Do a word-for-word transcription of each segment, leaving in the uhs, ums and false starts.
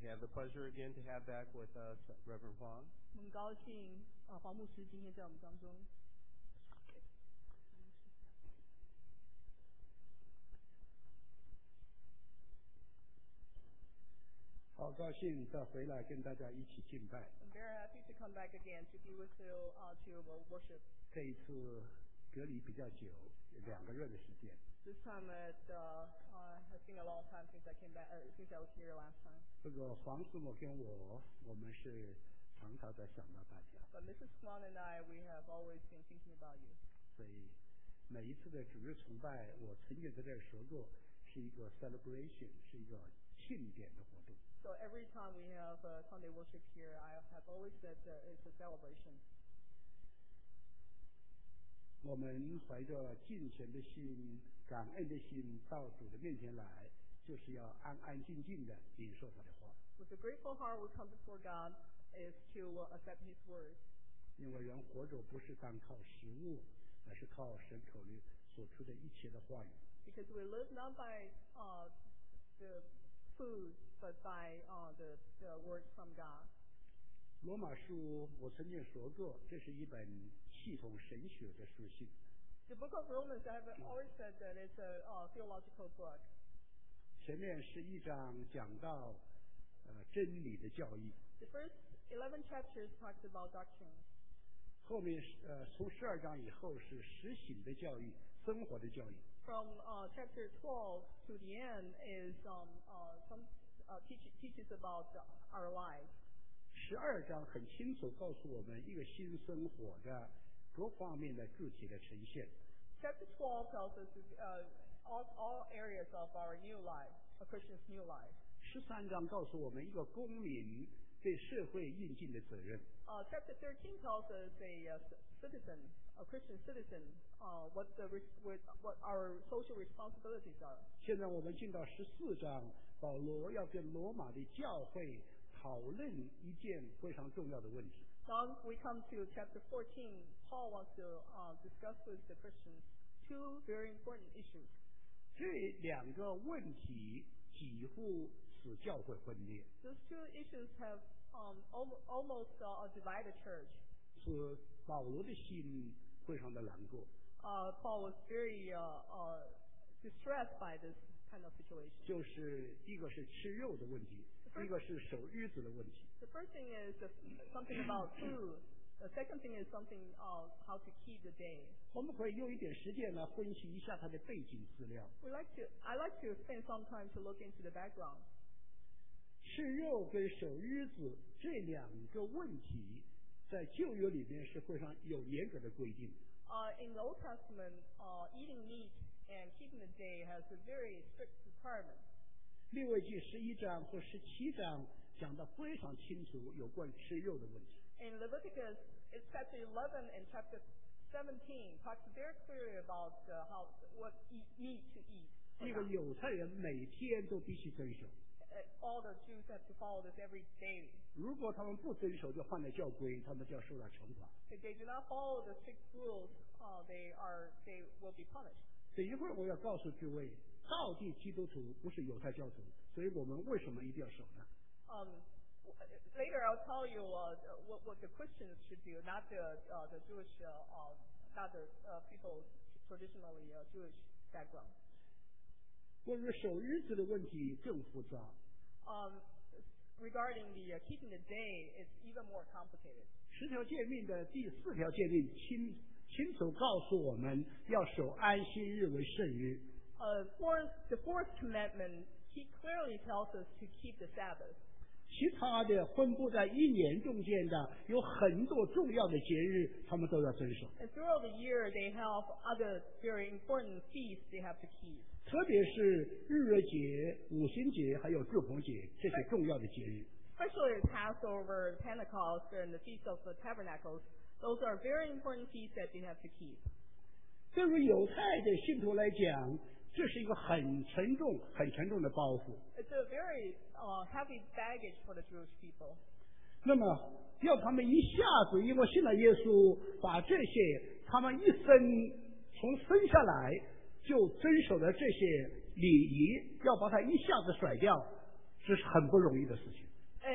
have the pleasure again to have back with us Reverend Huang. 我们高兴啊，黄牧师今天在我们当中。 好高兴再回来跟大家一起敬拜。 I'm very happy to come back again to be with you uh, to worship. 这一次隔离比较久，两个月的时间。 This time it uh, uh, has been a long time since I came back. Uh, since I was here last time. 这个黄师母跟我，我们是常常在想到大家。 But Missus Swan and I, we have always been thinking about you. 所以每一次的主日崇拜，我曾经在这儿说过，是一个 celebration， 是一个庆典的活动。 So every time we have uh, Sunday worship here, I have always said that it's a celebration. 我们怀着敬虔的心、感恩的心到主的面前来，就是要安安静静的领受他的话。 With a grateful heart, we come before God is to uh, accept His word. 因为人活着不是单靠食物，而是靠神口里所出的一切的话语。 Because we live not by uh, the food, but by uh, the, the words from God. 罗马书我曾经说过，这是一本系统神学的书信。 The book of Romans, I have always said that it's a uh, theological book. 前面是一章讲到呃真理的教义。 The first eleven chapters talks about doctrine. 后面呃从十二章以后是实行的教育，生活的教育。 From uh, chapter twelve to the end is um, uh, some uh, teach, teaches about our lives. 十二章很清楚告诉我们一个新生活的各方面的具体的呈现。 Chapter twelve tells us uh, all, all areas of our new life, a Christian's new life. 十三章告诉我们一个公民对社会应尽的责任。 Uh, chapter thirteen tells us a uh, citizen, a Christian citizen, uh, what the what, what our social responsibilities are. 现在我们进到十四章，保罗要跟罗马的教会讨论一件非常重要的问题。 Now we come to chapter fourteen. Paul wants to uh, discuss with the Christians two very important issues. 这两个问题几乎使教会分裂。 Those two issues have um, al- almost uh, divided church. 使保罗的心非常的难过。 Uh, Paul was very uh, uh, distressed by this kind of situation. 就是一个是吃肉的问题，一个是守日子的问题。 The first thing is uh, something about food. The second thing is something uh, how to keep the day. 我们可以用一点时间来分析一下它的背景资料。 We like to. I like to spend some time to look into the background. 吃肉跟守日子这两个问题，在旧约里面是非常有严格的规定。 Uh, in the Old Testament, uh, eating meat and keeping the day has a very strict requirement. 利未记十一章和十七章讲得非常清楚有关吃肉的问题。 In Leviticus, it's chapter eleven and chapter seventeen talks very clearly about uh, how what eat, meat to eat. 一个犹太人每天都必须遵守。 Uh, all the Jews have to follow this every day. 如果他们不遵守，就犯了教规，他们就要受到惩罚。 If they do not follow the strict rules, uh, they are they will be punished. 等一会儿我要告诉诸位，到底基督徒不是犹太教徒，所以我们为什么一定要守呢？ Um, later, I'll tell you uh, what, what the Christians should do, not the uh, the Jewish, uh, uh, not the uh, people traditionally uh, Jewish background. 关于守日子的问题更复杂。 Um, regarding the uh, keeping the day, it's even more complicated. 十条诫命的第四条诫命清清楚告诉我们要守安息日为圣日。 Uh, fourth, the fourth commandment, he clearly tells us to keep the Sabbath. 其他的分布在一年中间的有很多重要的节日，他们都要遵守。 And throughout the year, they have other very important feasts they have to keep. 特别是日月节、五旬节还有祝棚节这些重要的节日。 Especially Passover, Pentecost, and the Feast of the Tabernacles. Those are very important feasts that they have to keep. 对于犹太的信徒来讲，这是一个很沉重、很沉重的包袱。 It's a very uh, heavy baggage for the Jewish people. 那么，要他们一下子因为信了耶稣，把这些他们一生从生下来就遵守的这些礼仪，要把它一下子甩掉，这是很不容易的事情。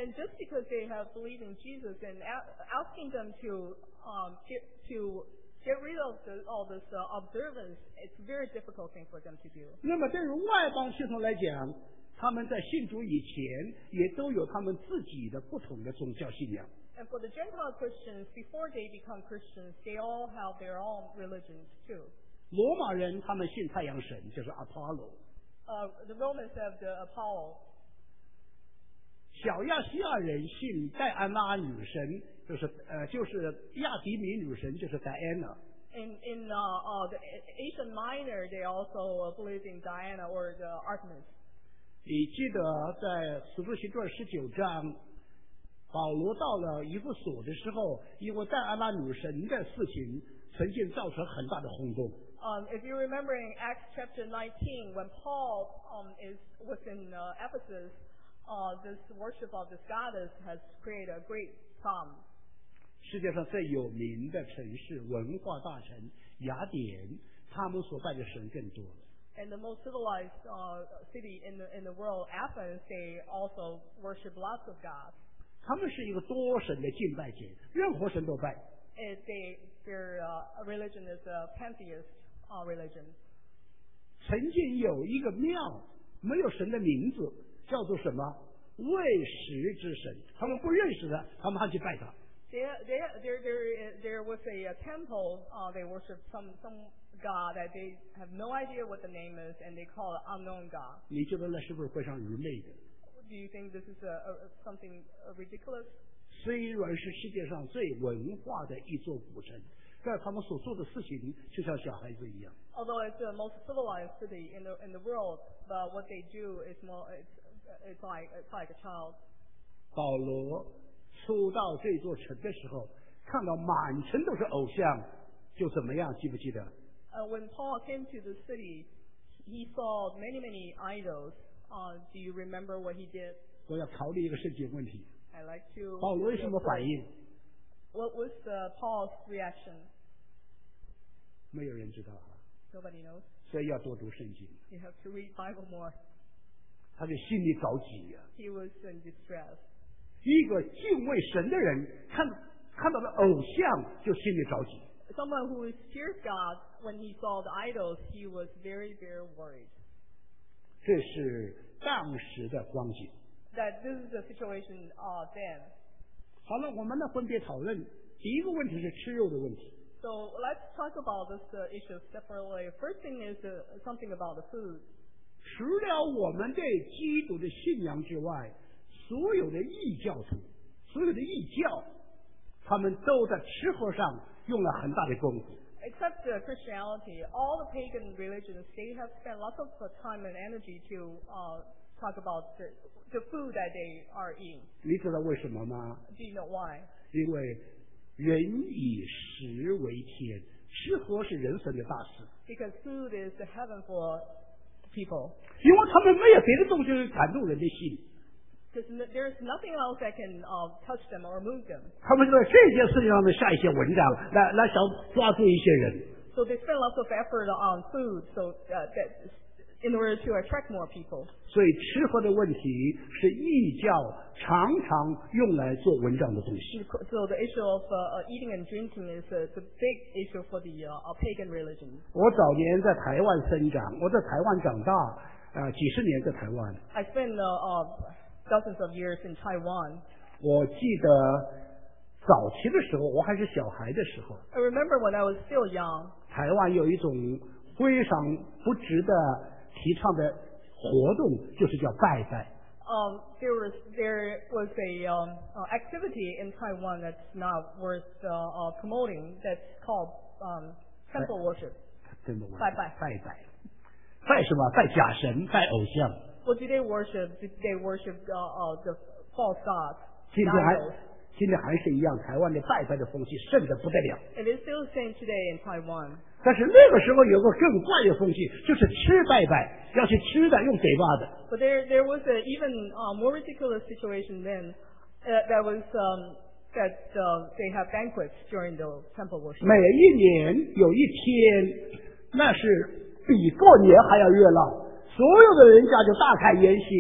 And just because they have believed in Jesus and a- asking them to um, get to get rid of the, all this uh, observance, it's a very difficult thing for them to do. 那么对于外邦信徒来讲，他们在信主以前也都有他们自己的不同的宗教信仰。 And for the Gentile Christians, before they become Christians, they all have their own religions too. 罗马人他们信太阳神，就是 Apollo。 Uh, the Romans have the Apollo. 小亚细亚人信戴安娜女神，就是呃，就是亚迪米女神，就是 Diana。 In in uh, uh, the Asian Minor, they also uh, believe in Diana or the Artemis. 你记得在使徒行传十九章，保罗到了以弗所的时候，因为戴安娜女神的事情，曾经造成很大的轰动。 Um, if you remember in Acts chapter nineteen, when Paul um, is was in uh, Ephesus, uh, this worship of this goddess has created a great problem. 世界上最有名的城市、文化大城雅典，他们所拜的神更多了。 And the most civilized uh, city in the in the world, Athens, they also worship lots of gods. 他们是一个多神的敬拜节，任何神都拜。 It, they, their uh, religion is a pantheist uh, religion. 曾经有一个庙没有神的名字，叫做什么？未识之神。他们不认识他，他们还去拜他。 There, there, there, there, there was a, a temple. Uh, they worship some some god that they have no idea what the name is, and they call it unknown god. 你觉得那是不是非常愚昧的？ Do you think this is a, a, something ridiculous? 虽然是世界上最文化的一座古城，但他们所做的事情就像小孩子一样。 Although it's the most civilized city in the in the world, but what they do is more it's it's like it's like a child. 保罗初到这座城的时候，看到满城都是偶像，就怎么样？记不记得？ Uh, when Paul came to the city, he saw many many idols. Uh, do you remember what he did? 我要考虑一个圣经问题。 I like to. 保罗有什么反应？ What was uh, Paul's reaction? 没有人知道啊， Nobody knows. 所以要多读圣经。 You have to read Bible more. 他就心里着急呀、啊。 He was in distress. 一个敬畏神的人，看看到了偶像就心里着急。 Someone who fears God, when he saw the idols, he was very, very worried. 这是当时的光景。 That this is the situation uh, then. 好了，我们呢分别讨论。第一个问题是吃肉的问题。 So let's talk about this uh, issue separately. First thing is uh, something about the food. 除了我们对基督的信仰之外，所有的异教徒，所有的异教，他们都在吃喝上用了很大的功夫。 Except uh, Christianity, all the pagan religions, they have spent lots of uh, time and energy to uh, talk about the, the food that they are eating. 你知道为什么吗？ Do you know why? 因为人以食为天，吃喝是人生的大事。 Because food is the heaven for people. 因为他们没有别的东西感动人的心。 Because there's nothing else that can uh, touch them or move them. 他们就在这件事情上面下一些文章，来来想抓住一些人。 So they spend lots of effort on food, so uh, that in order to attract more people. 所以吃喝的问题是异教常常用来做文章的东西。 So the issue of uh, eating and drinking is a, it's a big issue for the uh, pagan religion. 我早年在台湾生长，我在台湾长大，呃，几十年在台湾。 I spent uh, uh, dozens of years in Taiwan. 我记得早期的时候，我还是小孩的时候， I remember when I was still young, 台湾有一种非常不值得提倡的活动，就是叫拜拜。 um, there was there was a um, uh, activity in Taiwan that's not worth uh, uh, promoting. That's called um, temple worship. 真的， 拜拜拜拜，拜什么？拜假神，拜偶像。 What do they worship? Did they worship uh, uh, the false gods? 今天还 idols? 今天还是一样，台湾的拜拜的风气盛得不得了。 It is still the same today in Taiwan. 但是那个时候有个更怪的风气，就是吃拜拜，要去吃的，用嘴巴的。 But there there was an even uh, more ridiculous situation then. Uh, that was um, that uh, they have banquets during the temple worship. 每一年有一天，那是比过年还要热闹，所有的人家就大开筵席，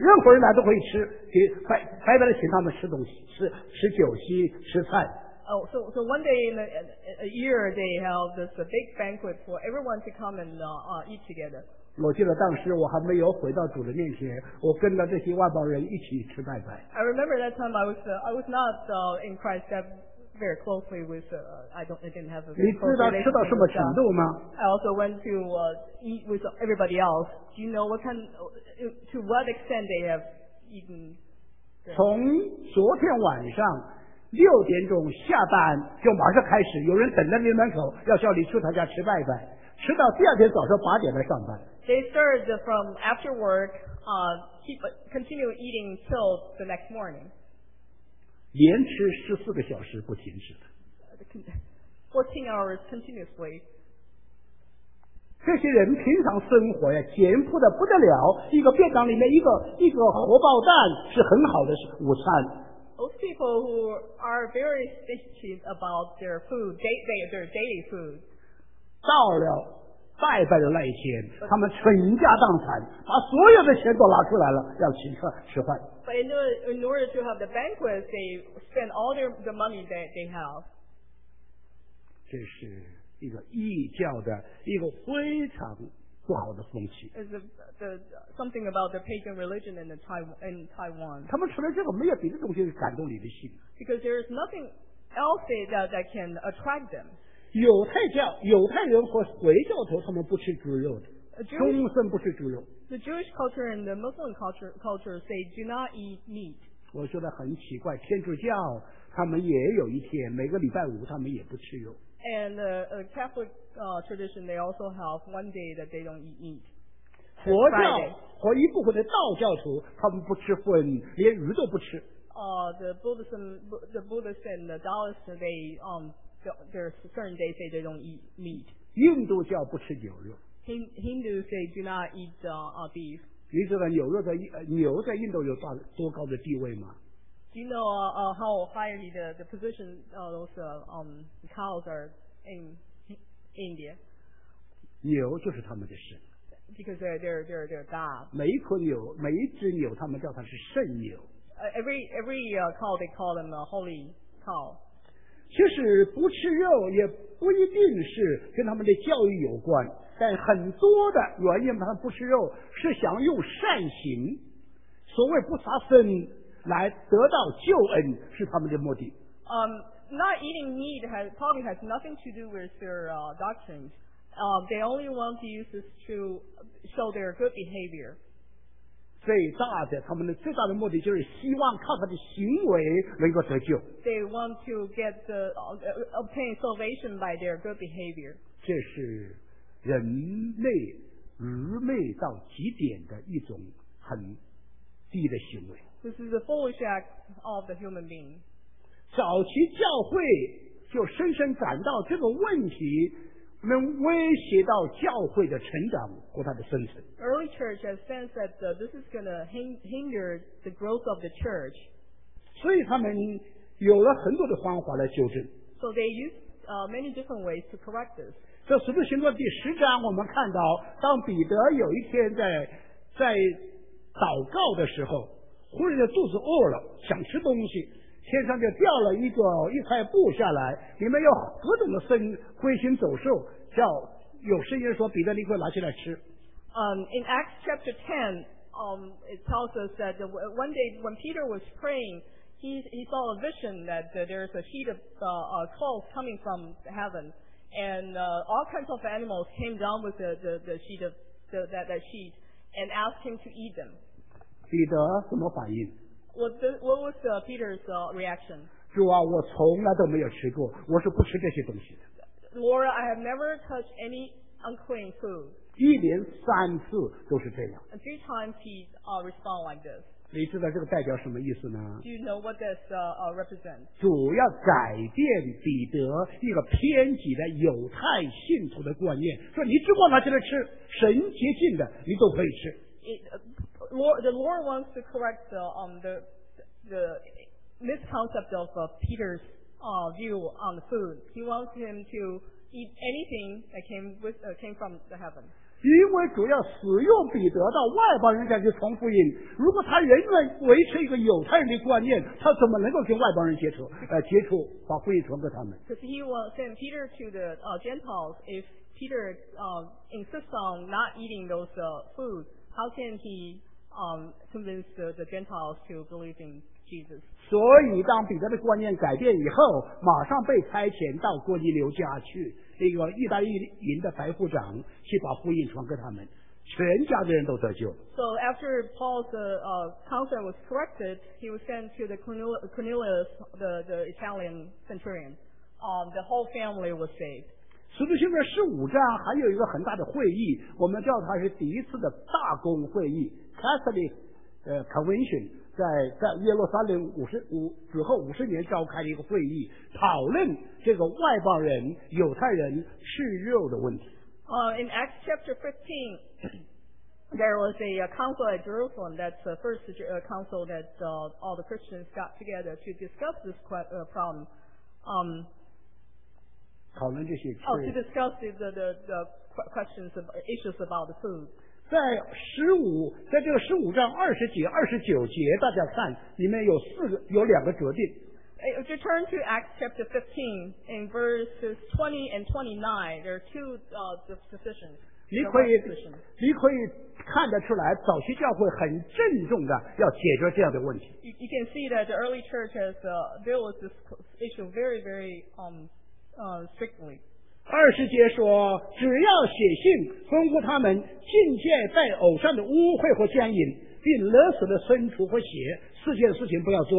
任何人来都可以吃，给白白白的请他们吃东西，吃吃酒席，吃菜。 Oh, so so one day in a, a year they have this a big banquet for everyone to come and uh, uh, eat together. 我记得当时我还没有回到主的面前，我跟着这些外邦人一起吃拜拜。 I remember that time I was uh, I was not uh, in Christ that very closely with uh, I don't I didn't have a very 你知道吃到什么程度吗？ I also went to uh, eat with everybody else. Do you know what kind to what extent they have eaten? 从昨天晚上六点钟下班就马上开始，有人等在你门口要叫你去他家吃拜拜，吃到第二天早上八点来上班。 They started from after work, uh, keep continue eating till the next morning. 连吃十四个小时不停止的。 Fourteen hours continuously. 这些人平常生活呀，简朴的不得了。一个便当里面一个一个荷包蛋是很好的午餐。 Those people who are very stingy about their food, they, they, their daily food. 到了拜拜的那一天，他们倾家荡产，把所有的钱都拿出来了，要请客吃饭。 But in order, in order to have the banquet, they spend all their the money that they have. 这是一个异教的一个非常不好的风气。 Is the, the something about the pagan religion in the Taiwan in Taiwan? 他们除了这个没有别的东西感动你的心。 Because there is nothing else that that can attract them. 犹太教、犹太人和回教徒他们不吃猪肉的， Jewish, 终身不吃猪肉。 The Jewish culture and the Muslim culture cultures they do not eat meat. 我觉得很奇怪，天主教他们也有一天，每个礼拜五他们也不吃肉。 And the uh, Catholic uh, tradition they also have one day that they don't eat meat. 佛教和一部分的道教徒他们不吃荤，连鱼都不吃。 Uh, the Buddhism, the Buddhists and the Taoists they um there are certain days they they don't eat meat. 印度教不吃牛肉。 Hindus they do not eat uh, uh, beef. 你知道牛肉在牛在印度有多多高的地位吗？ Do you know uh, uh, how highly the the position uh, those uh, um cows are in India? 牛就是他们的神。 Because they're they're they're they're God. 每一颗牛，每一只牛，他们叫它是圣牛。 Uh, every every uh, cow they call them a holy cow. 其实不吃肉也不一定是跟他们的教育有关，但很多的原因他们不吃肉是想用善行，所谓不杀生来得到救恩是他们的目的。 Um, not eating meat has probably has nothing to do with their uh, doctrines. Uh, they only want to use this to show their good behavior. 最大的他们的最大的目的就是希望靠他的行为能够得救。 They want to get the uh, obtain salvation by their good behavior. 这是人类愚昧到极点的一种很低的行为。 This is a foolish act of the human being. 早期教会就深深感到这个问题能威胁到教会的成长和它的生存。 Early church has sensed that uh, this is going to hinder the growth of the church. 所以他们有了很多的方法来纠正。 So they use uh, many different ways to correct this. 这使徒行传第十章，我们看到，当彼得有一天在在祷告的时候，忽然间肚子饿了，想吃东西，天上就掉了一个一块布下来，里面有各种的生飞行走兽，叫有声音说：“彼得，你快拿起来吃。” Um, in Acts chapter ten, um, it tells us that the, one day when Peter was praying, he, he saw a vision that uh, there's a sheet of uh, uh, cloth coming from heaven, and uh, all kinds of animals came down with the, the, the sheet of the, that, that sheet and asked him to eat them. 彼得怎么反应？ What, the, what was uh, Peter's uh, reaction? 主啊，我从来都没有吃过，我是不吃这些东西的。 Lord, I have never touched any unclean food. 一连三次都是这样。 And three times he uh, responded like this. 你知道这个代表什么意思呢？ Do you know what this uh, uh, represents? 主要改变彼得一个偏激的犹太信徒的观念，说你只管拿起来吃，神洁净的你都可以吃。 It, uh, Lord, the Lord wants to correct the um the the misconcept of uh, Peter's uh, view on the food. He wants him to eat anything that came with uh, came from the heaven. 因为主要使用彼得到外邦人家去传福音。如果他仍然维持一个犹太人的观念，他怎么能够跟外邦人接触？呃，接触把福音传给他们。 Because he will send Peter to the uh, Gentiles. If Peter uh, insists on not eating those uh, foods, how can he um, convince the, the Gentiles to believe in Jesus? 所以，当彼得的观念改变以后，马上被差遣到哥尼流家去，那个意大利营的白副长去把福音传给他们，全家的人都得救。 So after Paul's uh, uh, counsel was corrected, he was sent to the Cornelius, the, the Italian centurion. Um, the whole family was saved. 使徒行传十五章还有一个很大的会议，我们叫它是第一次的大公会议 （Catholic 呃 Convention）。在在耶路撒冷五十五之后五十年召开了一个会议，讨论这个外邦人、犹太人吃肉的问题。 Uh, in Acts chapter fifteen, there was a, a council at Jerusalem. That's the first uh, council that uh, all the Christians got together to discuss this uh, problem. Um, 讨论这些。 Oh, to discuss the the, the, the questions of issues about the food. 在十五，在这个十五章二十节、二十九节，大家看里面有四个，有两个决定。 If you turn to Acts chapter fifteen, in verses twenty and twenty-nine, there are two uh, decisions. 你可以，你可以看得出来，早期教会很郑重的要解决这样的问题。 You, you can see that the early church has uh, dealt with this issue very, very um, uh, strictly. 二十节说，只要写信吩咐他们禁戒拜偶像的污秽或奸淫，并勒死的牲畜或血，四件事情不要做。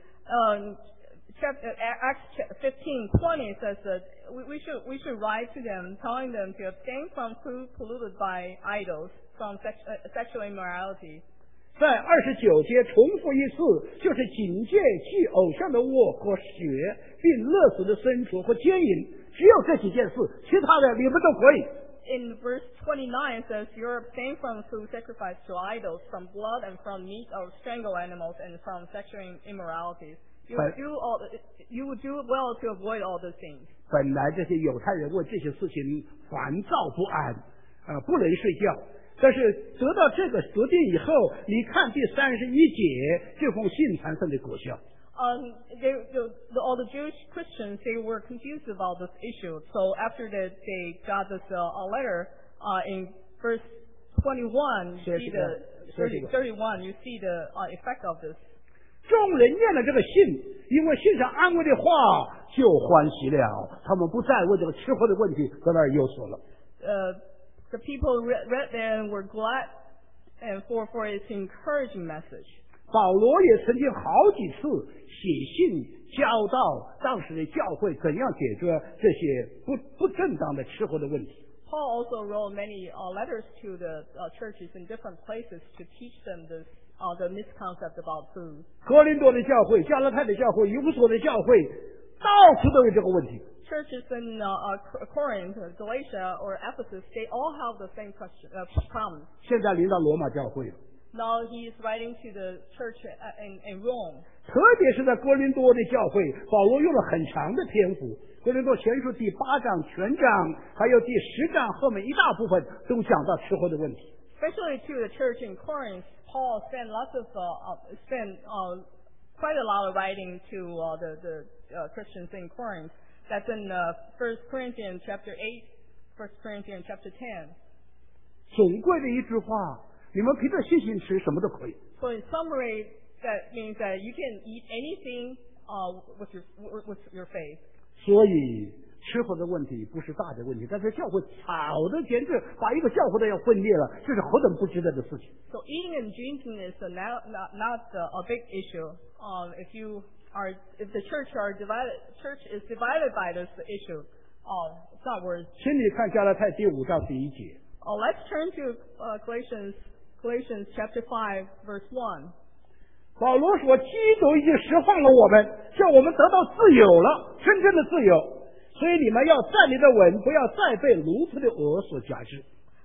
Um, chapter, Acts fifteen twenty says that we, we should we should write to them, telling them to abstain from food polluted by idols, from sex, uh, sexual immorality. 在二十九节重复一次，就是警戒祭偶像的物和血，并勒死的牲畜和奸淫。只有这几件事，其他的你们都可以。 In verse twenty-nine it says, "You abstain from food sacrificed to idols, from blood and from meat of strangled animals, and from sexual immoralities. You would do all. You would do well to avoid all those things." 本来这些犹太人为这些事情烦躁不安，呃，不能睡觉。但是得到这个决定以后，你看第三十一节这封信产生的果效。 Um, they, the, the, all the Jewish Christians, they were confused about this issue. So after that, they got this uh, a letter uh, in verse twenty-one. You see the thirty, thirty-one. You see the uh, effect of this. 众人念了这个信，因为信上安慰的话，就欢喜了。他们不再为这个吃喝的问题在那儿忧愁了。 Uh, the people read, read there and were glad, and for for its encouraging message. 保罗也曾经好几次写信教导当时的教会怎样解决这些不不正当的吃喝的问题。 Paul also wrote many uh, letters to the uh, churches in different places to teach them this uh, the misconcept about food. 哥林多的教会、加拉太的教会、以弗所的教会，到处都有这个问题。 Churches in uh, uh, Corinth, Galatia, or Ephesus, they all have the same question, uh, problem. 现在临到罗马教会了。 Now he is writing to the church in, in Rome. 特别是在哥林多的教会，保罗用了很长的篇幅。哥林多前书第八章全章，还有第十章后面一大部分都讲到吃喝的问题。 Especially to the church in Corinth, Paul spent lots of uh, spent uh, quite a lot of writing to uh, the the uh, Christians in Corinth. That's in uh, First Corinthians chapter eight, First Corinthians chapter ten. 总归的一句话。你们凭着信心吃什么都可以。 So in summary, that means that you can eat anything uh, with your with your faith. 所以吃喝的问题不是大的问题，但是教会吵的简直把一个教会都要分裂了，这是何等不值得的事情。 So eating and drinking is a not not, not a big issue. Um, if you are if the church are divided, church is divided by this issue. Um, it's not worth. 请你看加拉太第五章第一节。 Oh, let's turn to uh, Galatians. Galatians chapter five, verse one. 保罗说：“基督已经释放了我们，叫我们得到自由了，真正的自由。所以你们要站立的稳，不要再被奴仆的軛所辖制。”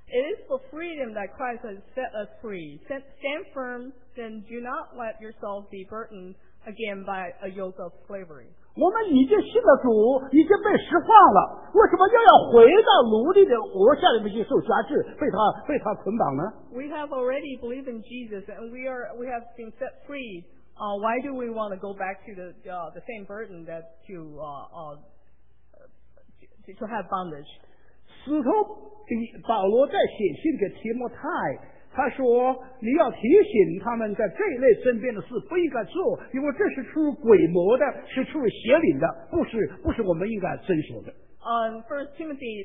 It is for freedom that Christ has set us free. Stand firm, then do not let yourself be burdened again by a yoke of slavery. 我们已经信了主，已经被释放了，为什么又要回到奴隶的腭下里面去受辖制，被他被他捆绑呢？ We have already believed in Jesus, and we are we have been set free. Uh, why do we want to go back to the uh, the same burden that to uh, uh, to, to have bondage? 使徒比保罗在写信给提摩太，他说你要提醒他们在这一类身边的事不应该做，因为这是出于鬼魔的，是出于邪灵的，不是不是我们应该遵守的。 On First Timothy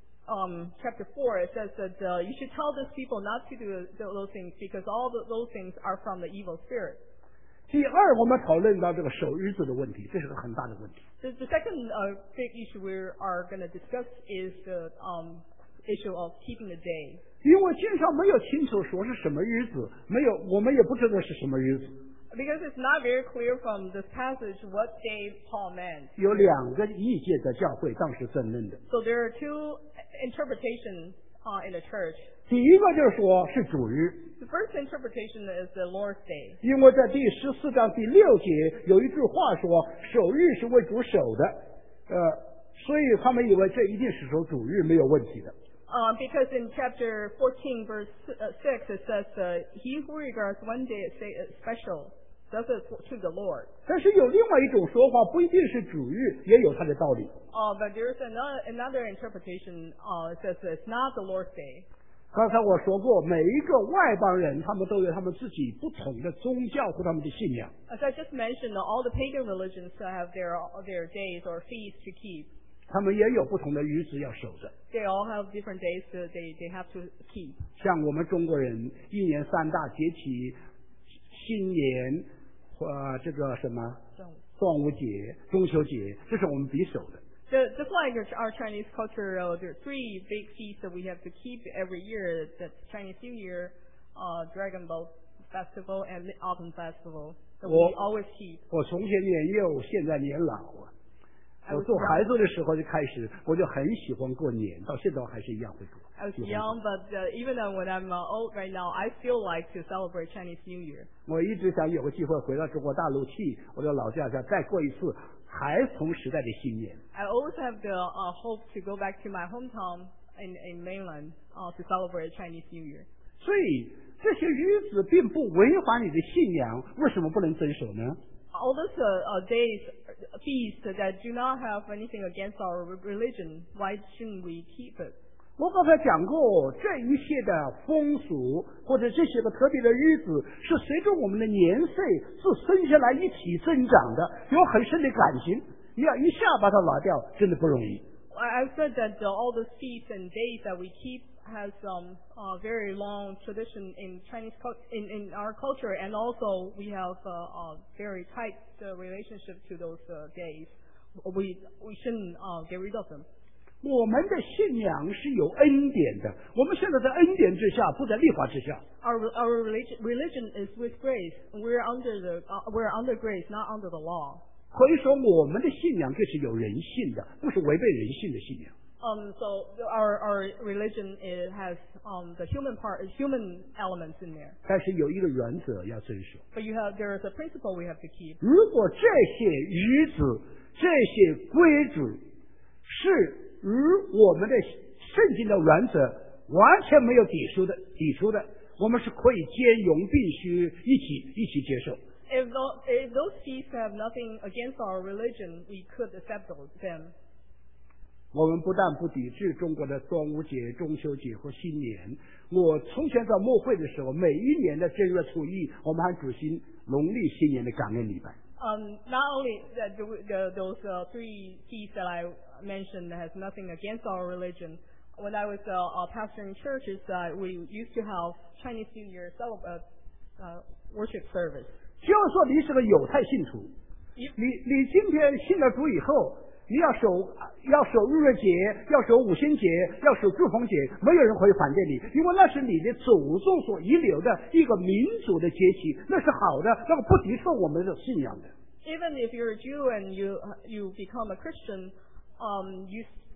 um, chapter four, it says that uh, you should tell these people not to do those things because all the, those things are from the evil spirit. 第二，我们讨论到这个守日子的问题，这是个很大的问题。 The, the second uh, big issue we are going to discuss is the um, issue of keeping the day. 因为经上没有清楚说是什么日子，没有，我们也不知道是什么日子。 Because it's not very clear from this passage what day Paul meant. 有两个意见在教会当时争论的。 So there are two interpretations uh, in the church. 第一个就是说是主日。 The first interpretation is the Lord's Day. 因为在第十四章第六节有一句话说守日是为主守的，呃，所以他们以为这一定是守主日没有问题的。 Uh, because in chapter fourteen, verse six, it says, uh, "He who regards one day as special does it to the Lord." 但是有另外一种说法，不一定是主日，也有它的道理。 Uh, but there's another another interpretation. Uh, it says it's not the Lord's Day. 刚才我说过，每一个外邦人，他们都有他们自己不同的宗教和他们的信仰。 As I just mentioned, all the pagan religions have their their days or feasts to keep. 他们也有不同的日子要守着。 They all have different days that they they have to keep. 像我们中国人，一年三大节气，新年，呃，这个什么端午节、中秋节，这是我们必守的。 The, just like our Chinese culture, uh, there are three big feasts that we have to keep every year. That's Chinese New Year, uh, Dragon Boat Festival, and Mid-Autumn Festival that we always keep. 我从前年幼，现在年老啊。我做孩子的时候就开始，我就很喜欢过年，到现在我还是一样会过。 I was young, but uh, even though when I'm uh, old right now, I still like to celebrate Chinese New Year. 我一直想有个机会回到中国大陆去，我的老家乡再过一次孩童时代的新年。 I always have the uh, hope to go back to my hometown in, in mainland uh, to celebrate Chinese New Year. 所以这些日子并不违反你的信仰，为什么不能遵守呢？ All those uh, uh, days, feasts that do not have anything against our religion, why shouldn't we keep it? 我刚才讲过，这一切的风俗或者这些个特别的日子，是随着我们的年岁是生下来一起增长的，有很深的感情。你要一下把它拿掉，真的不容易。 I said that uh, all the feasts and days that we keep has um, a very long tradition in Chinese in, in our culture, and also we have uh, a very tight uh, relationship to those uh, days. We we shouldn't uh, get rid of them. 我们的信仰是有恩典的，我们现在在恩典之下，不在律法之下。 Our our religion religion is with grace. We're under the uh, we're under grace, not under the law. 可以说，我们的信仰这是有人性的，不是违背人性的信仰。 Um, so our our religion is, has um, the human part, human elements in there. 但是有一个原则要遵守。 But you have there is a principle we have to keep. 如果这些日子、这些规矩是与我们的圣经的原则完全没有抵触的，抵触的，我们是可以兼容并蓄，一起一起接受。 If those, if those feasts have nothing against our religion, we could accept them. 我们不但不抵制中国的端午节、中秋节和新年。我从前在牧会的时候，每一年的正月初一，我们还举行农历新年的感恩礼拜。 Um, not only that the, the, those uh, three feasts that I mentioned has nothing against our religion. When I was uh, uh, pastoring churches, uh, we used to have Chinese New Year celebration uh, worship service. 就是说，你是个有太信徒，你你今天信了主以后，你要守要守日月节，要守五星节，要守祝丰节，没有人会反对你，因为那是你的祖宗所遗留的一个民族的节气，那是好的，那个不抵触我们的信仰的。 Even if you're a Jew and you you become a Christian, um, you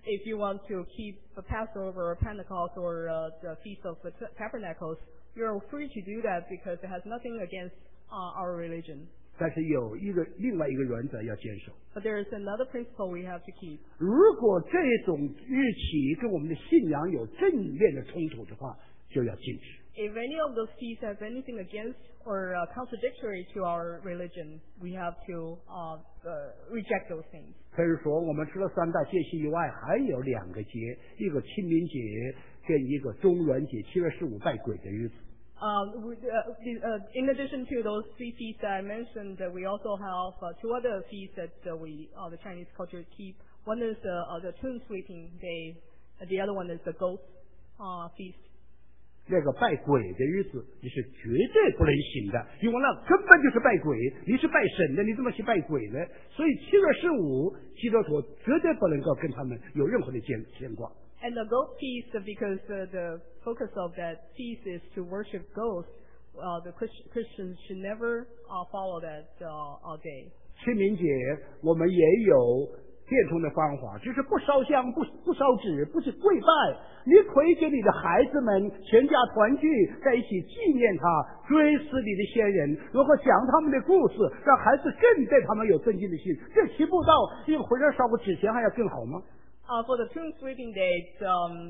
if you want to keep the Passover or Pentecost or uh, the Feast of the Tabernacles, you're free to do that because it has nothing against uh, our religion. 但是有一个另外一个原则要坚守。 But there is another principle we have to keep. 如果这种日期跟我们的信仰有正面的冲突的话，就要禁止。 If any of those feasts have anything against or uh, contradictory to our religion, we have to uh, uh, reject those things. 可以说，我们除了三大节气以外，还有两个节，一个清明节跟一个中元节，七月十五拜鬼的日子。 Um, we, uh, the, uh, in addition to those three feasts that I mentioned, uh, we also have uh, two other feasts that uh, we, uh, the Chinese culture keep. One is uh, uh, the Tomb Sweeping Day, and the other one is the Ghost uh, Feast. 那个拜鬼的日子你是绝对不能行的，因为那根本就是拜鬼，你是拜神的，你怎么去拜鬼呢？所以七月十五基督徒绝对不能够跟他们有任何的牵牵挂。 And the ghost feast, because uh, the focus of that feast is to worship ghosts, uh, the Christ Christians should never uh, follow that uh, all day. 清明节我们也有变通的方法，就是不烧香、不不烧纸、不去跪拜，你可以给你的孩子们全家团聚在一起纪念他，追思你的先人，然后讲他们的故事，让孩子更对他们有尊敬的心，这起不到一个回家烧个纸钱还要更好吗？ Uh, for the Tomb Sweeping Days, um,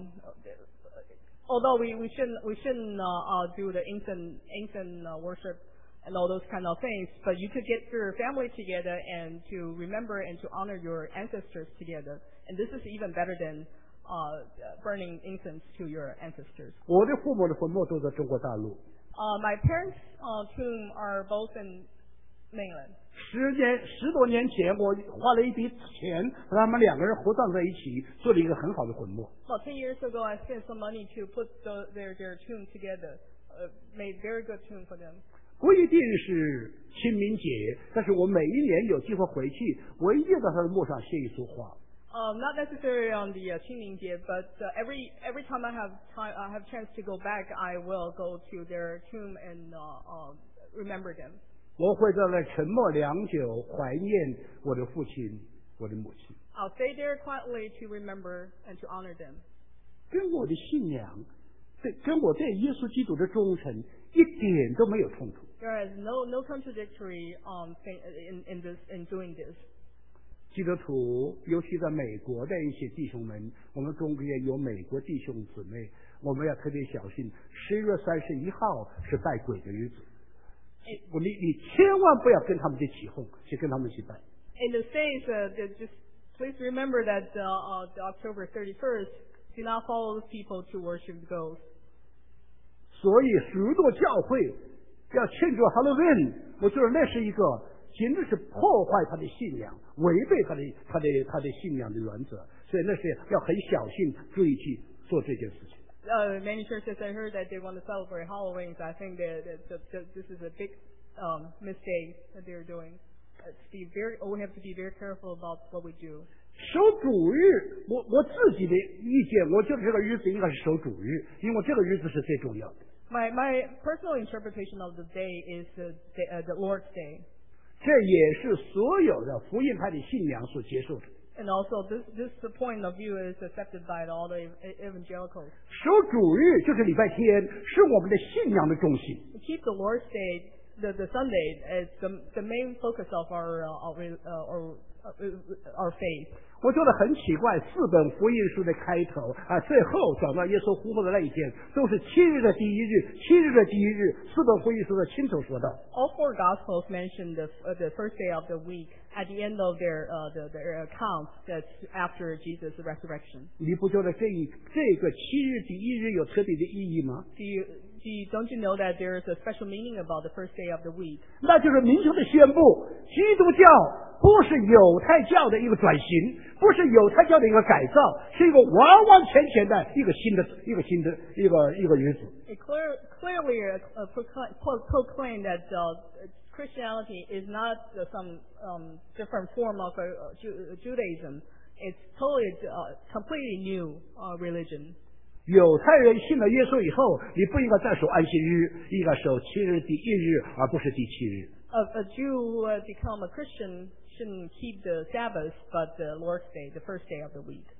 although we, we shouldn't we shouldn't uh, uh, do the incense incense uh, worship and all those kind of things, but you could get your family together and to remember and to honor your ancestors together, and this is even better than uh, burning incense to your ancestors. 我的父母的坟墓都在中国大陆。 Uh, my parents' uh, tomb are both in mainland. 十年十多年前，我花了一笔钱，把他们两个人合葬在一起，做了一个很好的坟墓。 About ten years ago, I spent some money to put the, their their tomb together. Uh, made very good tomb for them. 不一定是清明节，但是我每一年有机会回去，我一定在他的墓上写一幅画。 Um, not necessarily on the uh, Qingming Jie, but uh, every every time I have time, I have chance to go back, I will go to their tomb and uh, uh, remember them. 我会在那沉默良久，怀念我的父亲，我的母亲。 I'll stay there quietly to remember and to honor them. 跟我的信仰，对，跟我对耶稣基督的忠诚一点都没有冲突。 There is no no contradictory um thing in in this in doing this. 基督徒，尤其在美国的一些弟兄们，我们中国也有美国弟兄姊妹，我们要特别小心。十月三十一号是拜鬼的日子，我你你千万不要跟他们去起哄，去跟他们去拜。 In the States, uh, that just please remember that uh, uh, the October thirty-first, do not follow those people to worship ghosts. 所以许多教会要庆祝 Halloween， 我觉得那是一个简直是破坏他的信仰，违背他的他的他的信仰的原则，所以那是要很小心注意去做这件事情。 Uh, many churches I heard that they want to celebrate Halloween. So I think that, that, that, that this is a big um, mistake that they're doing. Uh, to be very, oh, we have to be very careful about what we do. 守主日，我我自己的意见，我觉得这个日子应该是守主日，因为这个日子是最重要的。 My my personal interpretation of the day is the day, uh, the Lord's Day. 这也是所有的福音派的信仰所接受的。 And also, this this point of view is accepted by all the evangelicals. 守主日就是礼拜天，是我们的信仰的中心。 To keep the Lord's Day, the the Sunday, as the the main focus of our uh, our uh, our, uh, our faith. 我觉得很奇怪，四本福音书的开头啊，最后讲到耶稣复活的那一天，都是七日的第一日，七日的第一日，四本福音书都清楚说到。 All four Gospels mention the uh, the first day of the week at the end of their uh, the, their accounts that's after Jesus' resurrection. 你不觉得这一这个七日第一日有特别的意义吗？ Do you do you, don't you know that there is a special meaning about the first day of the week? 那就是明确的宣布，基督教不是犹太教的一个转型，不是犹太教的一个改造，是一个完完全全的一个新的一个新的一个一个日子。 It clear, clearly uh, proclaim, proclaim that uh, Christianity is not uh, some um, different form of uh, Ju- Judaism. It's totally uh, completely new uh, religion. 犹太人信了耶稣以后，你不应该再守安息日，应该守七日第一日，而不是第七日。 A, a Jew who uh, become a Christian shouldn't keep the Sabbath, but the Lord's Day, the first day of the week.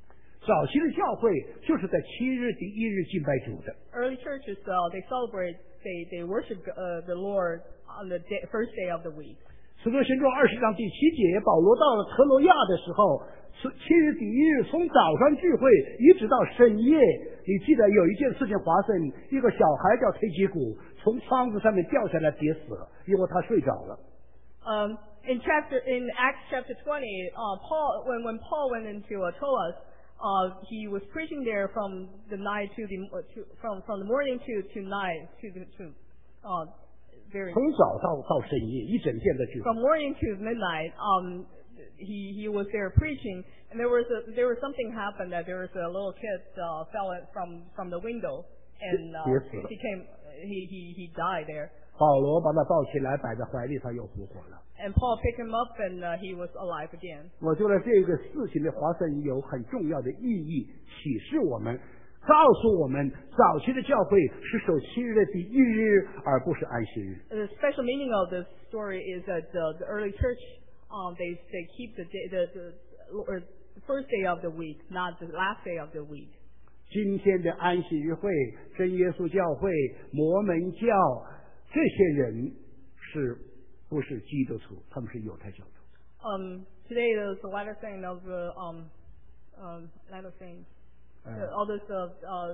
早期的教会就是在七日第一日敬拜主的。 Early churches, uh, they celebrate, they, they worship uh, the Lord on the day, first day of the week. 使徒行传二十章第七节，保罗到了特罗亚的时候，七日第一日从早上聚会一直到深夜。你记得有一件事情发生，一个小孩叫推基古从窗子上面掉下来跌死了，因为他睡着了。 Um, in chapter in Acts chapter twenty, uh, Paul when when Paul went into uh, Troas, uh, he was preaching there from the night to the to, from from the morning to to night to the to uh very 从早到到深夜一整天的聚会。 from morning to midnight. Um, he he was there preaching, and there was a there was something happened that there was a little kid uh, fell from from the window, and uh, he came he he he died there. 保罗把他抱起来，摆在怀里，他又复活了。 And Paul picked him up, and uh, he was alive again. 我觉得这个事情的发生有很重要的意义，启示我们，告诉我们，早期的教会是守七日的第一日，而不是安息日。 The special meaning of this story is that the, the early church, um, they they keep the day, the, the or the first day of the week, not the last day of the week. 今天的安息日会、真耶稣教会、摩门教。 这些人是不是基督徒？他们是犹太教徒。 Um, today there's a lot of saying of the um, um, lot of saying, uh, all this uh, uh,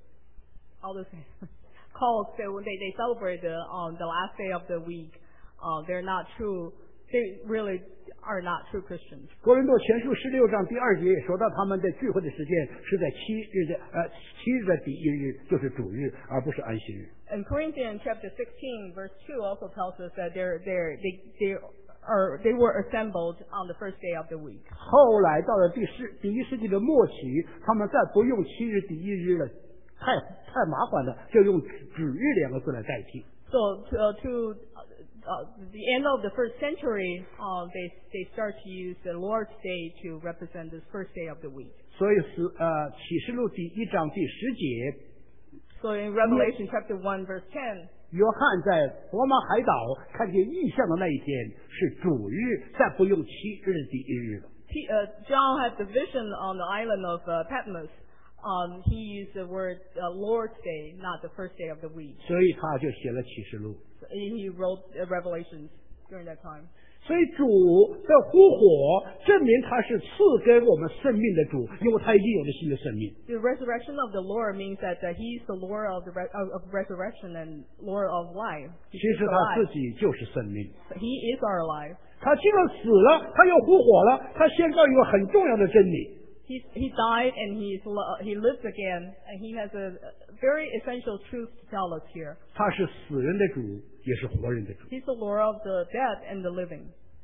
all this calls that when they they celebrate the um the last day of the week, uh, they're not true. They really are not true Christians. 哥林多前书十六章第二节也说到，他们的聚会的时间是在七日的呃七日的第一日，就是主日，而不是安息日。 And Corinthians chapter sixteen verse two also tells us that they're they're they they are they were assembled on the first day of the week. 后来到了第世第一世纪的末期，他们再不用七日第一日了，太太麻烦了，就用主日两个字来代替。 So to, uh, to uh, the end of the first century, uh, they they start to use the Lord's Day to represent this first day of the week. 所以是呃启示录第一章第十节。 So in Revelation chapter one verse ten, 约翰在罗马海岛看见异象的那一天是主日，再不用七日的第一日了。 He, uh, John had the vision on the island of uh, Patmos. Um, he used the word uh, Lord's Day, not the first day of the week. 所以他就写了启示录。 So he wrote uh, Revelations during that time. 所以主的复活证明他是赐给我们生命的主，因为他已经有了新的生命。 The resurrection of the Lord means that, that He's the Lord of the re- of, of resurrection and Lord of life. 其实他自己就是生命。 He is our life. 他既然死了，他又复活了，他现在有一个很重要的真理。 He he died and he's he lives again, and he has a very essential truth to tell us here. 他是死人的主，也是活人的主。 He's the Lord of the dead and the living.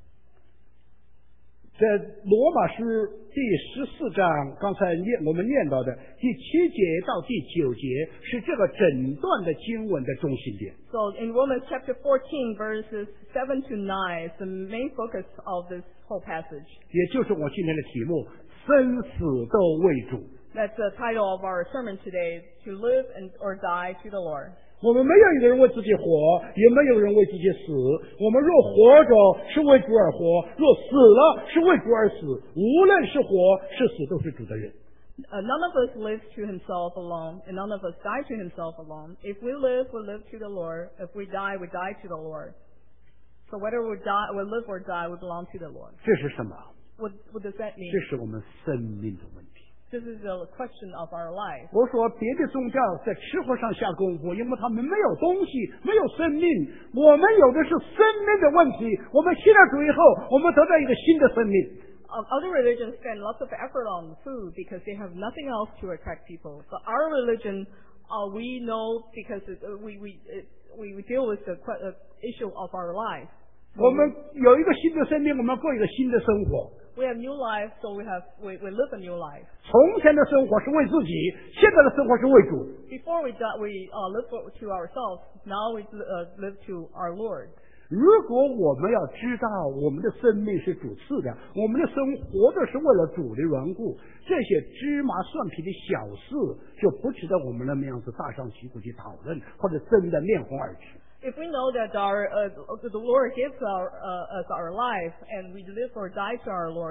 在罗马书第十四章，刚才念我们念到的第七节到第九节是这个整段的经文的中心点。 So in Romans chapter fourteen, verses seven to nine, is the main focus of this whole passage. 也就是我今天的题目：生死都为主。 That's the title of our sermon today: to live and or die to the Lord. 我们没有一个人为自己活，也没有人为自己死。我们若活着是为主而活，若死了是为主而死。无论是活是死，都是主的人。 Uh, none of us lives to himself alone, and none of us die to himself alone. If we live, we live to the Lord. If we die, we die to the Lord. So whether we die, we live or die, we belong to the Lord. 这是什么？ What, what does that mean? 这是我们生命的问题。 This is a question of our life. 我说别的宗教在吃喝上下功夫，因为他们没有东西，没有生命。我们有的是生命的问题。我们信了主以后，我们得到一个新的生命。 Uh, other religions spend lots of effort on food because they have nothing else to attract people. But our religion, uh, we know because it, uh, we we it, we we deal with the que- uh, issue of our life. 我们有一个新的生命，我们过一个新的生活。 We have new life, so we have we, we live a new life. 从前的生活是为自己，现在的生活是为主。 Before we die, we uh, live for, to ourselves. Now we uh, live to our Lord. 如果我们要知道我们的生命是主赐的，我们的生活的是为了主的缘故，这些芝麻蒜皮的小事就不值得我们那么样子大张旗鼓去讨论，或者争得面红耳赤。 If we know that our uh, the Lord gives our uh, us our life and we live or die to our Lord,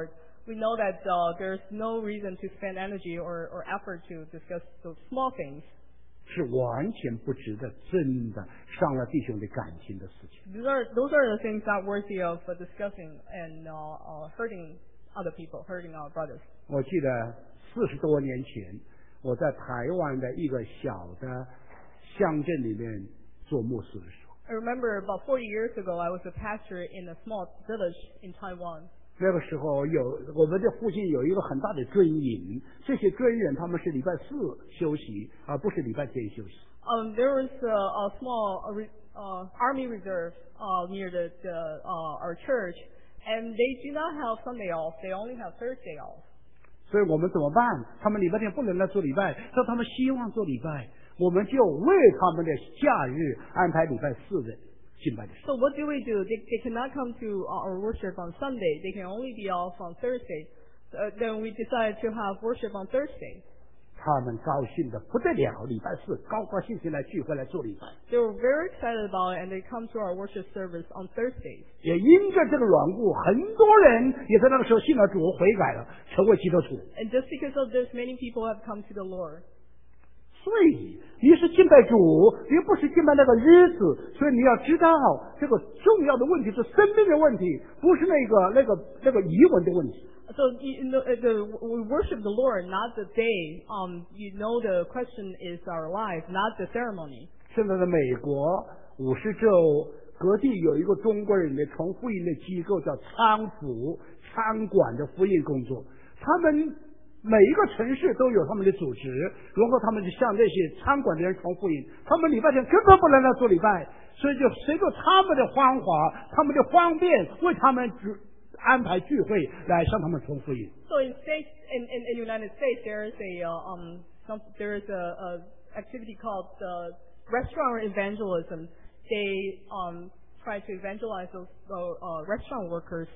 we know that uh, there's no reason to spend energy or, or effort to discuss those small things. 是完全不值得真的伤了弟兄的感情的事情。 Those are those are the things not worthy of uh, discussing and uh, uh, hurting other people, hurting our brothers. 我记得四十多年前，我在台湾的一个小的乡镇里面做牧师的时候， I remember about forty years ago, I was a pastor in a small village in Taiwan. 那个时候有我们的附近有一个很大的军营，这些军人他们是礼拜四休息，而不是礼拜天休息。 Um, there was a, a small a re, uh, army reserve uh, near the, the uh, our church, and they do not have Sunday off. They only have Thursday off. 所以我们怎么办？他们礼拜天不能来做礼拜，但他们希望做礼拜，我们就为他们的假日安排礼拜四的敬拜的时候。 So what do we do? They, they cannot come to our worship on Sunday. They can only be off on Thursday. Uh, then we decided to have worship on Thursday. 他们高兴的不得了，礼拜四高高兴兴来聚会来做礼拜。 They were very excited about it, and they come to our worship service on Thursdays. 也因着这个缘故，很多人也在那个时候信了主，悔改了，成为基督徒。 And just because of this, many people have come to the Lord. 所以你是敬拜主，你不是敬拜那个日子，所以你要知道这个重要的问题是生命的问题，不是那个那个那个遗文的问题。 So you know, the, we worship the Lord, not the day. Um, you know, the question is our life, not the ceremony. 现在的美国五十州各地有一个中国人的传福音的机构，叫参福参管的福音工作。他们每一个城市都有他们的组织，然后他们就向那些参管的人传福音。他们礼拜天根本不能来做礼拜，所以就随着他们的方法、他们的方便，为他们安排聚会来向他们传福音。 So in states, in, in, in United States, there is a uh, um, some, there is a, a activity called uh, restaurant evangelism. They um, try to evangelize those uh, uh, restaurant workers.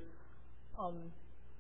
Um,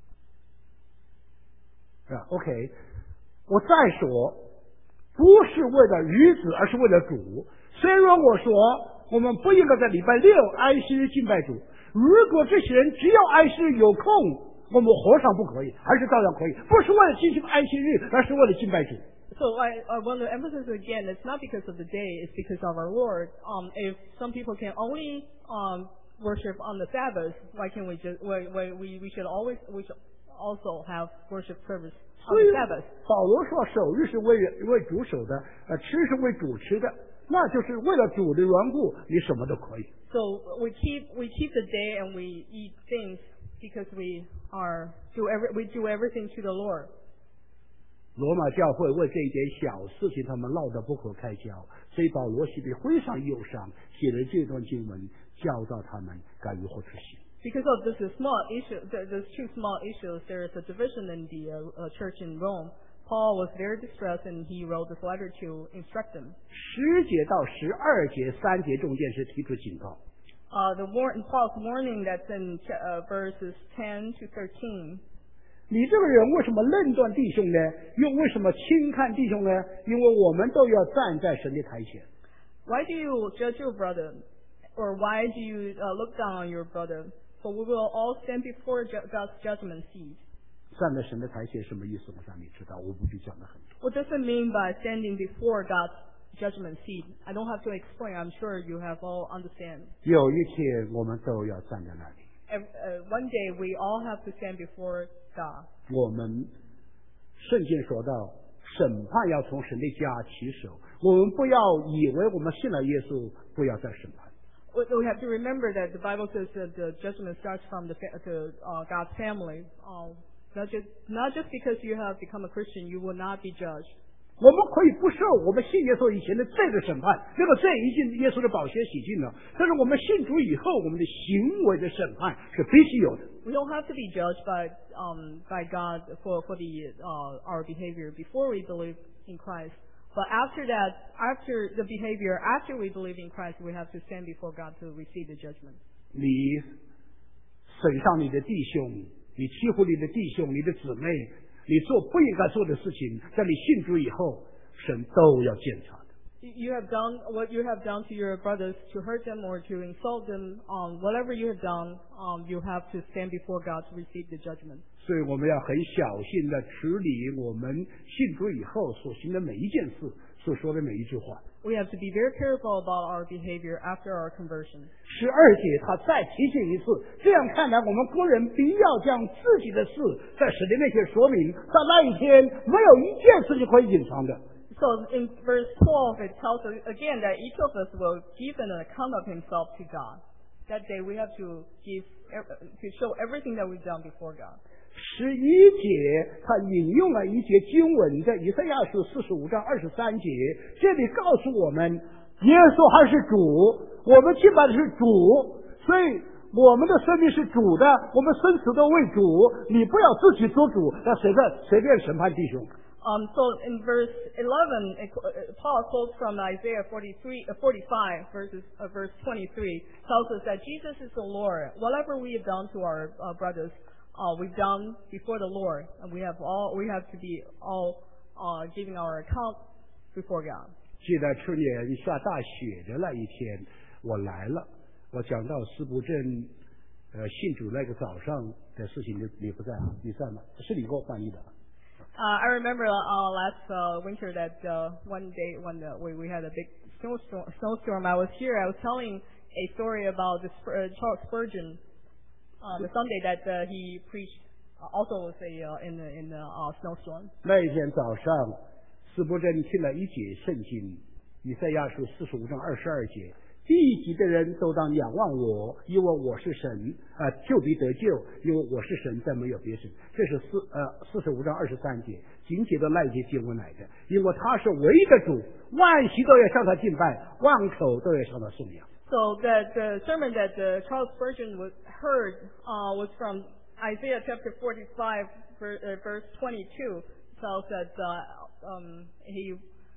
啊 ，OK， 我再说，不是为了日子，而是为了主。虽然我说我们不应该在礼拜六安息日敬拜主，如果这些人只要安息日有空，我们何尝不可以？还是照样可以，不是为了进行安息日，而是为了敬拜主。 So I, I want to emphasize again, it's not because of the day, it's because of our Lord. Um, if some people can only um, worship on the Sabbath, why can't we just? Why, why we we should always we should also have worship service on the Sabbath. 保罗说守日是为为主守的，呃，吃是为主吃的，那就是为了主的缘故，你什么都可以。 So we keep we keep the day and we eat things because we are do every we do everything to the Lord. 罗马教会为这一点小事情，他们闹得不可开交，所以保罗写的非常忧伤，写了这段经文，教导他们该如何执行。 Because of this small issue, there's two small issues. There is a division in the uh, uh, church in Rome. Paul was very distressed, and he wrote this letter to instruct them. 十节到十二节三节中间是提出警告。 Uh, the war- Paul's warning that's in uh, verses ten to thirteen. 你这个人为什么论断弟兄呢？又为什么轻看弟兄呢？因为我们都要站在神的台前。 Why do you judge your brother, or why do you uh, look down on your brother? For we will all stand before ju- God's judgment seat. 站在神的台前什么意思？我想你知道，我不必讲的很多。 What does it mean by standing before God's judgment seat? I don't have to explain. I'm sure you have all understand. 有一天我们都要站在那里。 And, uh, one day we all have to stand before God. 我们圣经说到，审判要从神的家起手。我们不要以为我们信了耶稣，不要再审判。 We we have to remember that the Bible says that the judgment starts from the, fa- the uh, God's family. Um, not just not just because you have become a Christian, you will not be judged. 我们可以不受我们信耶稣以前的罪的审判，那个罪已经耶稣的宝血洗净了。但是我们信主以后，我们的行为的审判是必须有的。 We don't have to be judged by um, by God for for the uh, our behavior before we believe in Christ. But after that, after the behavior, after we believe in Christ, we have to stand before God to receive the judgment. 你审上你的弟兄，你欺负你的弟兄、你的姊妹，你做不应该做的事情，在你信主以后，神都要检查的。 You have done what you have done to your brothers to hurt them or to insult them. Um, whatever you have done, um, you have to stand before God to receive the judgment. 所以我们要很小心的处理我们信主以后所行的每一件事，所说的每一句话。 We have to be very careful about our behavior after our conversion. 十二节他再提醒一次，这样看来，我们个人必要将自己的事在神的面前说明，在那一天没有一件事情可以隐藏的。 So in verse twelve, it tells us again that each of us will give an account of himself to God. That day we have to give to show everything that we've done before God. 十一节他引用了一节经文，在以赛亚书四十五章二十三节，这里告诉我们，耶稣还是主，我们敬拜的是主，所以我们的生命是主的，我们生死都为主，你不要自己做主，那随便随便审判弟兄。 Um, so in verse eleven, it, uh, Paul quotes from Isaiah forty-three, uh, forty-five, verses, uh, verse twenty-three, tells us that Jesus is the Lord. Whatever we have done to our uh, brothers, uh, we've done before the Lord, and we have all we have to be all uh, giving our account before God. 记得去年下大雪的那一天，我来了，我讲到司布镇呃信主那个早上的事情，你你不在啊？你在吗？是你给我翻译的。 Uh, I remember uh, last uh, winter that uh, one day when uh, we, we had a big snowstorm, snowstorm, I was here. I was telling a story about the, uh, Charles Spurgeon, uh, the Sunday that uh, he preached. Uh, also was a uh, in the in the uh, snowstorm. 那一天早上，司布镇听了一节圣经，以赛亚书四十五章二十二节。地级的人都当仰望我，因为我是神，啊、呃，就必得救，因为我是神，再没有别神。这是四呃四十五章二十三节，紧接着那一节经文来的，因为他是唯一的主，万膝都要向他敬拜，万口都要向他颂扬。 So the the sermon that uh, Charles Spurgeon was heard uh, was from Isaiah chapter forty-five, verse, uh, verse twenty-two. Tells that uh, um, he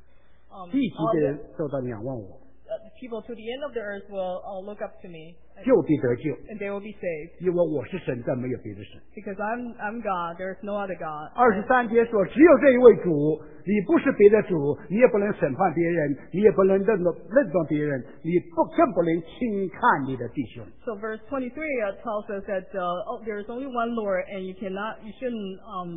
um, 地级的人都当仰望我。 People to the end of the earth will uh, look up to me, 就必得救 and they will be saved. 因为我是神，再没有别的神。 Because I'm I'm God, there is no other God. 二十三节说，只有这一位主，你不是别的主，你也不能审判别人，你也不能认同认同别人，你不更不能轻看你的弟兄。 So verse twenty-three uh, tells us that uh, oh, there is only one Lord, and you cannot, you shouldn't um,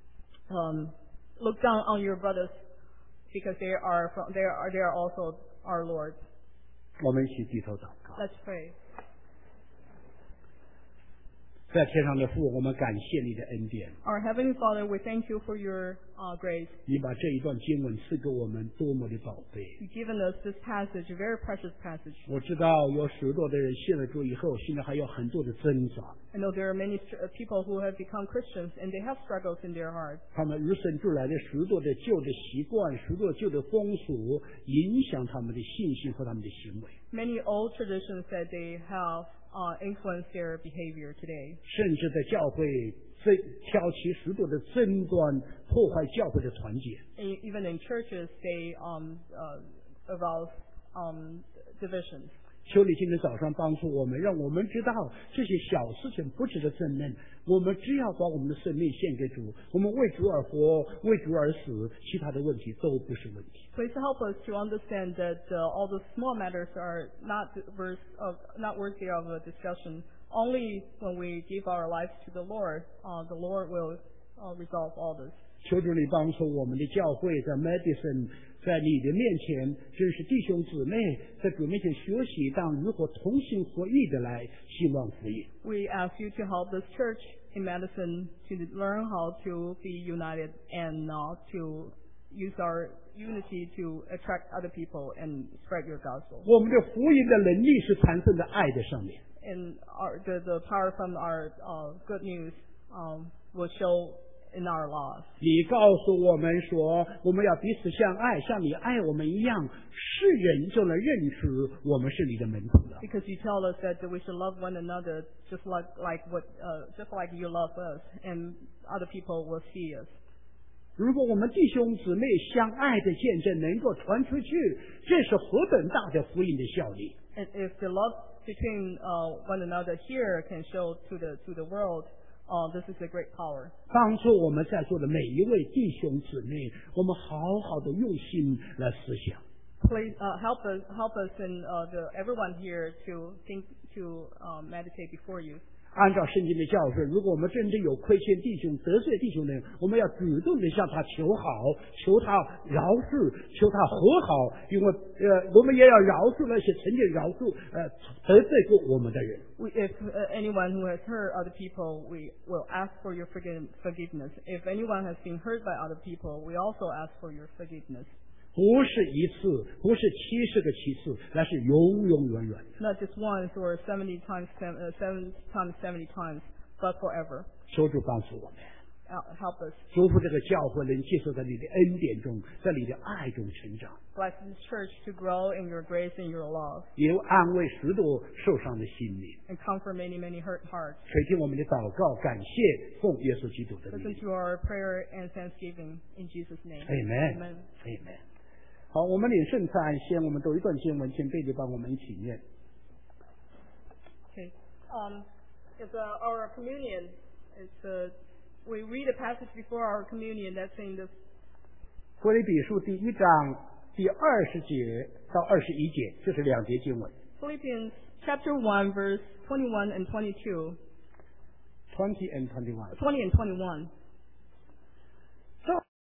um, look down on your brothers, because they are from, they are they are also our Lord. 我们一起低头祷告。 Let's pray. 在天上的父，我们感谢你的恩典。 Our Heavenly Father, we thank you for your uh, grace. 你把这一段经文赐给我们，多么的宝贝！ You've given us this passage, a very precious passage. 我知道有许多的人信了主以后，现在还有很多的挣扎。 I know there are many people who have become Christians, and they have struggles in their heart. 他们与生俱来的许多的旧的习惯，许多旧的风俗，影响他们的信心和他们的行为。 Many old traditions that they have uh, influenced their behavior today. 甚至在教会争挑起许多的争端，破坏教会的团结。 E- Even in churches, they um, uh, arouse um, divisions. 求你今天早上帮助我们，让我们知道这些小事情不值得争论。我们只要把我们的生命献给主，我们为主而活，为主而死，其他的问题都不是问题。 Please help us to understand that uh, all the small matters are not worth of, not worthy of a discussion. Only when we give our lives to the Lord, uh, the Lord will uh, resolve all this. 求主你帮助我们的教会在 Madison， 在你的面前，真是弟兄姊妹在主面前学习，当如何同心合意的来兴旺福音。 We ask you to help this church in Madison to learn how to be united and uh, to use our unity to attract other people and spread your gospel. 我们的福音的能力是产生在爱的上面。 And our, the, the power from our uh, good news um, will show in our laws. 你告诉我们说，我们要彼此相爱，像你爱我们一样，世人就能认出我们是你的门徒了。 Because you tell us that we should love one another just like like what uh, just like you love us, and other people will see us. 如果我们弟兄姊妹相爱的见证能够传出去，这是何等大的福音的效力！ And if the love between uh, one another here can show to the to the world, uh, this is a great power. 帮助我们在座的每一位弟兄姊妹，我们好好的用心来思想。 please uh, help us help us and uh, the everyone here to think to um, meditate before you. 按照圣经的教训，如果我们真正有亏欠弟兄、得罪弟兄的人，我们要主动的向他求好，求他饶恕，求他和好，因为呃，我们也要饶恕那些曾经饶恕呃得罪过我们的人。 We, if uh, anyone who has hurt other people, we will ask for your forgive, forgiveness. If anyone has been hurt by other people, we also ask for your forgiveness. 不是一次，不是七十个七次，那是永永远远的。 Not just once or seventy times, uh, seven times seventy times, but forever. 求主帮助我们， Help us. 祝福这个教会能接受在你的恩典中，在你的爱中成长， Bless this church to grow in your grace and your love, 也安慰许多受伤的心灵。 and comfort many, many hurt hearts. 垂听我们的祷告，感谢奉耶稣基督的 Listen 名。 to our prayer and thanksgiving in Jesus' name. Amen. Amen. Amen. 好，我们领圣餐，先我们读一段经文，请贝利帮我们一起念。 Okay. Um, it's uh, our communion. It's uh, we read a passage before our communion that's in the 腓立比书第一章第二十节到二十一节，这是两节经文。 Philippians chapter one, verse twenty-one and twenty-two. Twenty and twenty-one. Twenty and twenty-one.